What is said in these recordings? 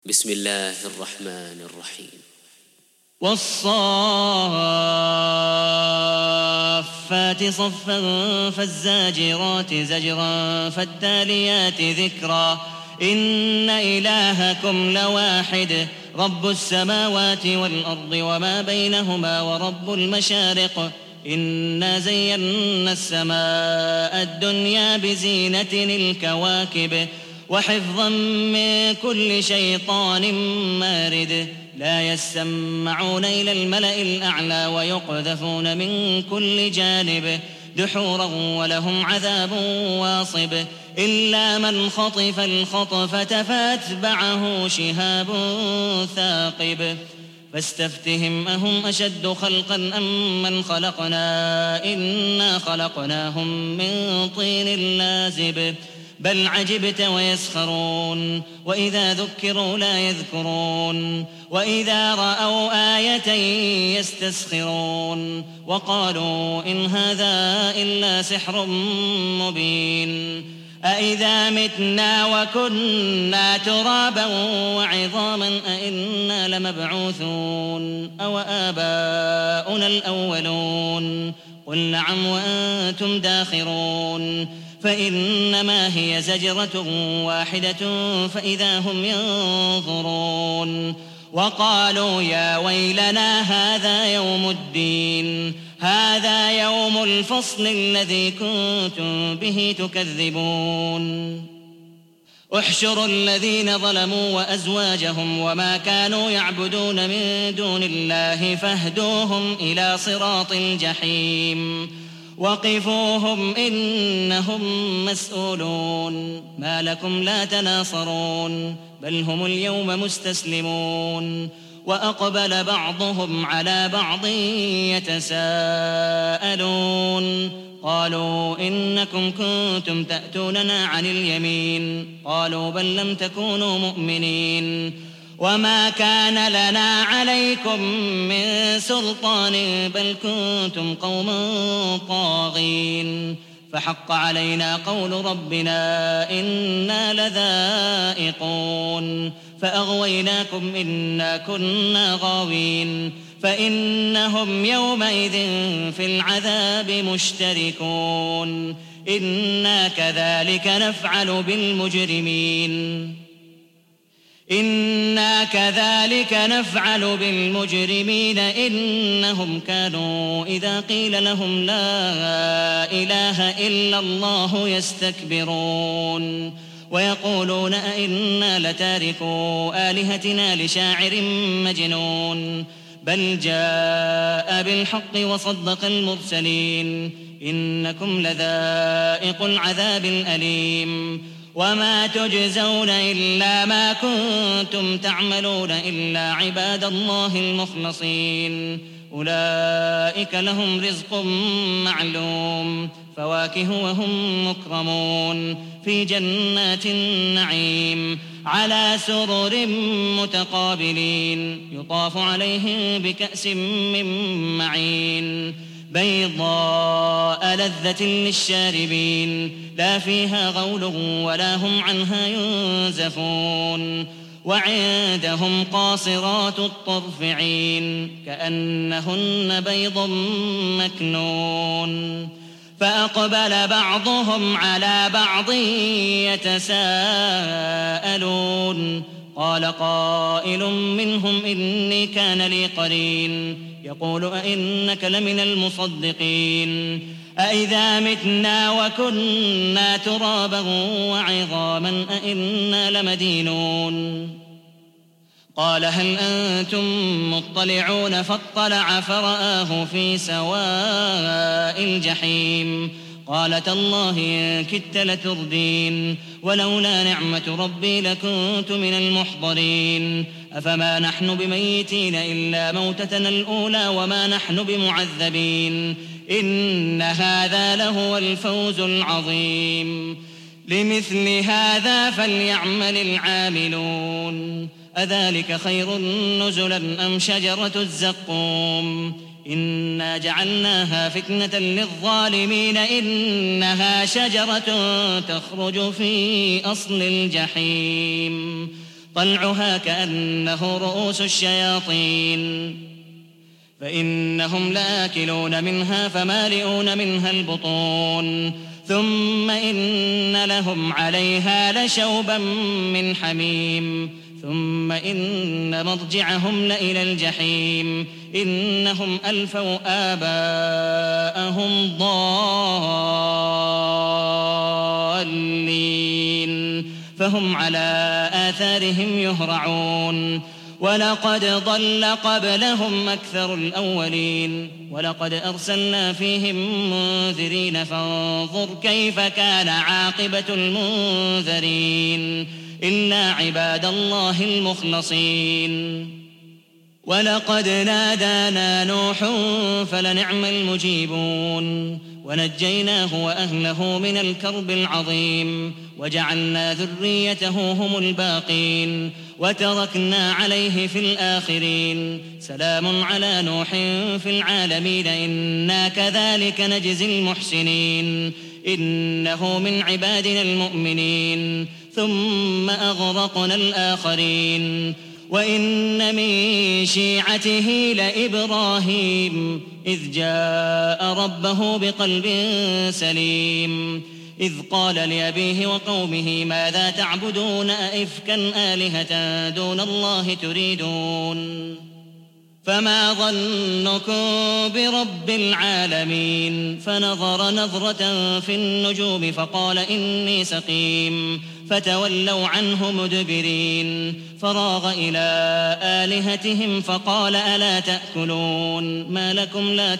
بسم الله الرحمن الرحيم. والصافات صفا فالزاجرات زجرا فالتاليات ذكرا إن إلهكم لواحد رب السماوات والأرض وما بينهما ورب المشارق إنا زينا السماء الدنيا بزينة الكواكب وحفظا من كل شيطان مارد لا يسمعون إلى الملأ الأعلى ويقذفون من كل جانب دحورا ولهم عذاب واصب إلا من خطف الخطفة فأتبعه شهاب ثاقب فاستفتهم أهم أشد خلقا أم من خلقنا إنا خلقناهم من طين لازب بل عجبت ويسخرون وإذا ذكروا لا يذكرون وإذا رأوا آية يستسخرون وقالوا إن هذا إلا سحر مبين أإذا متنا وكنا ترابا وعظاما أإنا لمبعوثون أو آباؤنا الأولون قل نعم وأنتم داخرون فإنما هي زجرة واحدة فإذا هم ينظرون وقالوا يا ويلنا هذا يوم الدين هذا يوم الفصل الذي كنتم به تكذبون احشروا الذين ظلموا وأزواجهم وما كانوا يعبدون من دون الله فاهدوهم إلى صراط الجحيم وقفوهم إنهم مسؤولون ما لكم لا تناصرون بل هم اليوم مستسلمون وأقبل بعضهم على بعض يتساءلون قالوا إنكم كنتم تأتوننا عن اليمين قالوا بل لم تكونوا مؤمنين وما كان لنا عليكم من سلطان بل كنتم قوما طاغين فحق علينا قول ربنا إنا لذائقون فأغويناكم إنا كنا غاوين فإنهم يومئذ في العذاب مشتركون إنا كذلك نفعل بالمجرمين إنهم كانوا إذا قيل لهم لا إله إلا الله يستكبرون ويقولون أئنا لتاركو آلهتنا لشاعر مجنون بل جاء بالحق وصدق المرسلين إنكم لذائقو العذاب الأليم وما تجزون إلا ما كنتم تعملون إلا عباد الله المخلصين أولئك لهم رزق معلوم فواكه وهم مكرمون في جنات النعيم على سرر متقابلين يطاف عليهم بكأس من معين بيضاء لذة للشاربين لا فيها غول ولا هم عنها ينزفون وعندهم قاصرات الطرف عين كأنهن بيض مكنون فأقبل بعضهم على بعض يتساءلون قال قائل منهم إني كان لي قرين يقول أئنك لمن المصدقين أئذا متنا وكنا ترابا وعظاما أئنا لمدينون قال هل أنتم مطلعون فاطلع فرآه في سواء الجحيم قال تالله إن كدت لتردين ولولا نعمة ربي لكنت من المحضرين أفما نحن بميتين إلا موتتنا الأولى وما نحن بمعذبين إن هذا لهو الفوز العظيم لمثل هذا فليعمل العاملون أذلك خير نزلا أم شجرة الزقوم إنا جعلناها فتنة للظالمين إنها شجرة تخرج في أصل الجحيم طلعها كأنه رؤوس الشياطين فإنهم لآكلون منها فمالئون منها البطون ثم إن لهم عليها لشوبا من حميم ثم إن مرجعهم لإلى الجحيم إنهم ألفوا آباءهم ضالين فهم على آثارهم يهرعون ولقد ضل قبلهم أكثر الأولين ولقد أرسلنا فيهم منذرين فانظر كيف كان عاقبة المنذرين إلا عباد الله المخلصين ولقد نادانا نوح فلنعم المجيبون ونجيناه وأهله من الكرب العظيم وجعلنا ذريته هم الباقين وتركنا عليه في الآخرين سلام على نوح في العالمين إنا كذلك نجزي المحسنين إنه من عبادنا المؤمنين ثم أغرقنا الآخرين وإن من شيعته لإبراهيم إذ جاء ربه بقلب سليم إذ قال لأبيه وقومه ماذا تعبدون أئفكا آلهة دون الله تريدون فما ظنكم برب العالمين فنظر نظرة في النجوم فقال إني سقيم فتولوا عنه مدبرين فراغ إلى آلهتهم فقال ألا تأكلون ما لكم لا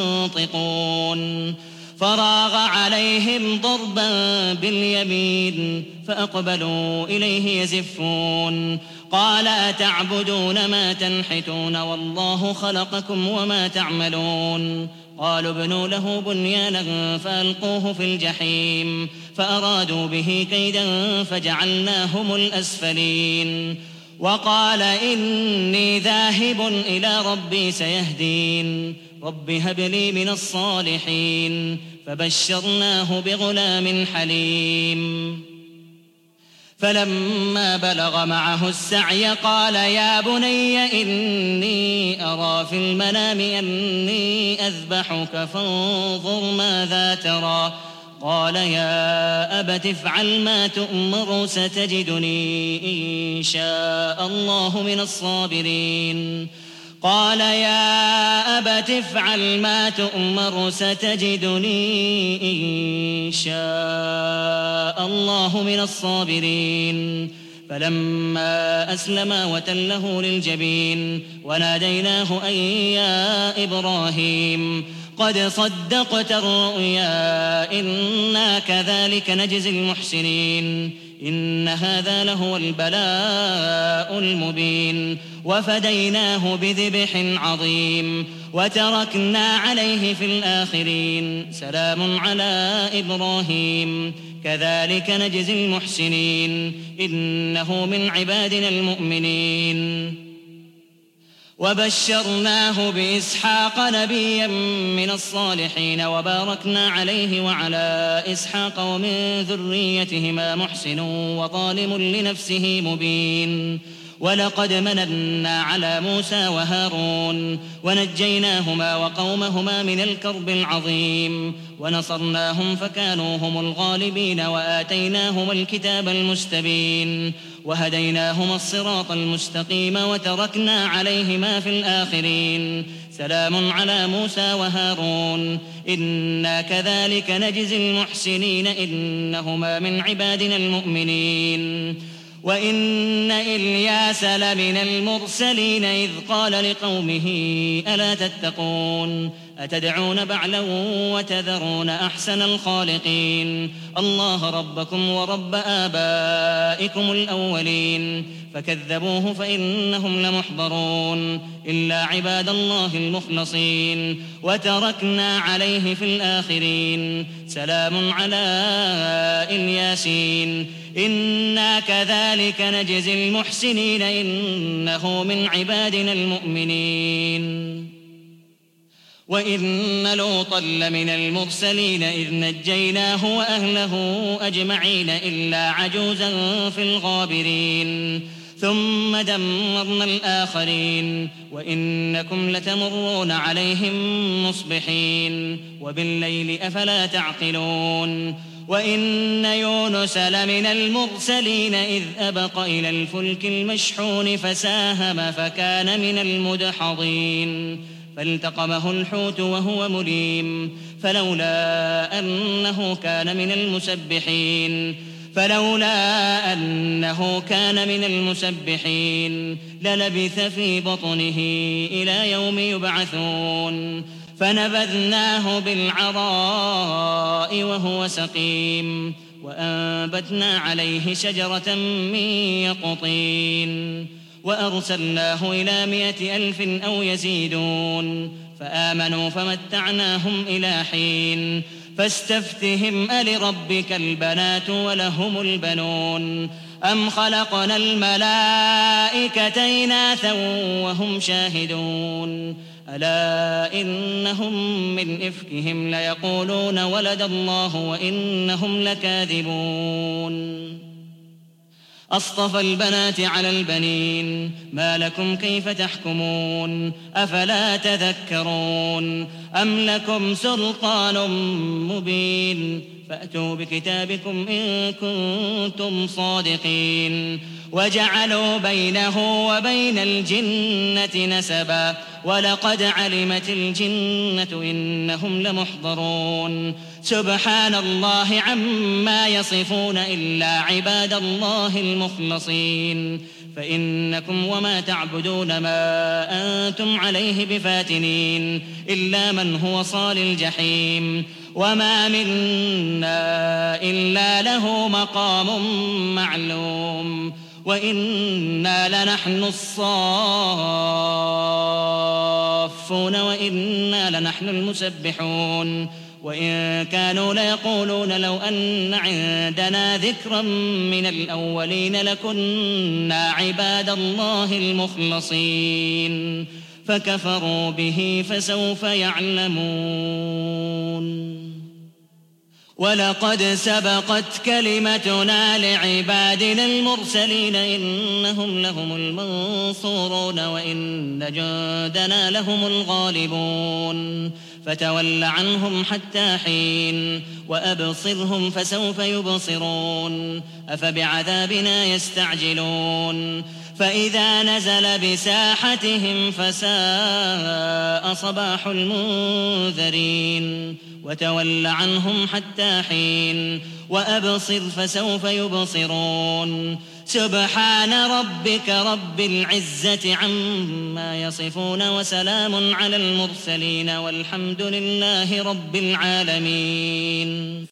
تنطقون فراغ عليهم ضربا باليمين فأقبلوا إليه يزفون قال أتعبدون ما تنحتون والله خلقكم وما تعملون قالوا ابنوا له بنيانا فألقوه في الجحيم فأرادوا به كيدا فجعلناهم الأسفلين وقال إني ذاهب إلى ربي سيهدين رب هب لي من الصالحين فبشرناه بغلام حليم فلما بلغ معه السعي قال يا بني إني أرى في المنام أني أذبحك فانظر ماذا ترى قال يا أبت افعل ما تؤمر ستجدني إن شاء الله من الصابرين قال يا أبت افعل ما تؤمر ستجدني إن شاء الله من الصابرين فلما أسلما وتله للجبين وناديناه أن يا إبراهيم قد صدقت الرؤيا إنا كذلك نجزي المحسنين إن هذا لهو البلاء المبين وفديناه بذبح عظيم وتركنا عليه في الآخرين سلام على إبراهيم كذلك نجزي المحسنين إنه من عبادنا المؤمنين وبشرناه بإسحاق نبيا من الصالحين وباركنا عليه وعلى إسحاق ومن ذريتهما محسن وظالم لنفسه مبين ولقد مننا على موسى وهارون ونجيناهما وقومهما من الكرب العظيم ونصرناهم فكانوا هم الغالبين وآتيناهما الكتاب المستبين وهديناهما الصراط المستقيم وتركنا عليهما في الآخرين سلام على موسى وهارون إنا كذلك نجزي المحسنين إنهما من عبادنا المؤمنين وإن إلياس لمن المرسلين إذ قال لقومه ألا تتقون أتدعون بعلا وتذرون أحسن الخالقين الله ربكم ورب آبائكم الأولين فكذبوه فإنهم لمحضرون إلا عباد الله المخلصين وتركنا عليه في الآخرين سلام على الياسين إنا كذلك نجزي المحسنين إنه من عبادنا المؤمنين وإن لوطا لمن المرسلين إذ نجيناه وأهله أجمعين إلا عجوزا في الغابرين ثم دمرنا الآخرين وإنكم لتمرون عليهم مصبحين وبالليل أفلا تعقلون وإن يونس لمن المرسلين إذ أبق إلى الفلك المشحون فساهم فكان من المدحضين فالتقمه الحوت وهو مليم فلولا أنه كان من المسبحين للبث في بطنه إلى يوم يبعثون فنبذناه بالعراء وهو سقيم وأنبتنا عليه شجرة من يقطين وأرسلناه إلى 100,000 أو يزيدون فآمنوا فمتعناهم إلى حين فاستفتهم ألربك البنات ولهم البنون أم خلقنا الملائكة إناثا وهم شاهدون ألا إنهم من إفكهم ليقولون ولد الله وإنهم لكاذبون أصطفى البنات على البنين ما لكم كيف تحكمون أفلا تذكرون أم لكم سلطان مبين فأتوا بكتابكم إن كنتم صادقين وجعلوا بينه وبين الجنة نسبا ولقد علمت الجنة إنهم لمحضرون سبحان الله عما يصفون إلا عباد الله المخلصين فإنكم وما تعبدون ما أنتم عليه بفاتنين إلا من هو صال الجحيم وما منا إلا له مقام معلوم وإنا لنحن الصافون وإنا لنحن المسبحون وإن كانوا ليقولون لو أن عندنا ذكرا من الأولين لكنا عباد الله المخلصين فكفروا به فسوف يعلمون ولقد سبقت كلمتنا لعبادنا المرسلين إنهم لهم المنصورون وإن جندنا لهم الغالبون فتول عنهم حتى حين وأبصرهم فسوف يبصرون أفبعذابنا يستعجلون فإذا نزل بساحتهم فساء صباح المنذرين وتول عنهم حتى حين وأبصر فسوف يبصرون سبحان ربك رب العزة عما يصفون وسلام على المرسلين والحمد لله رب العالمين.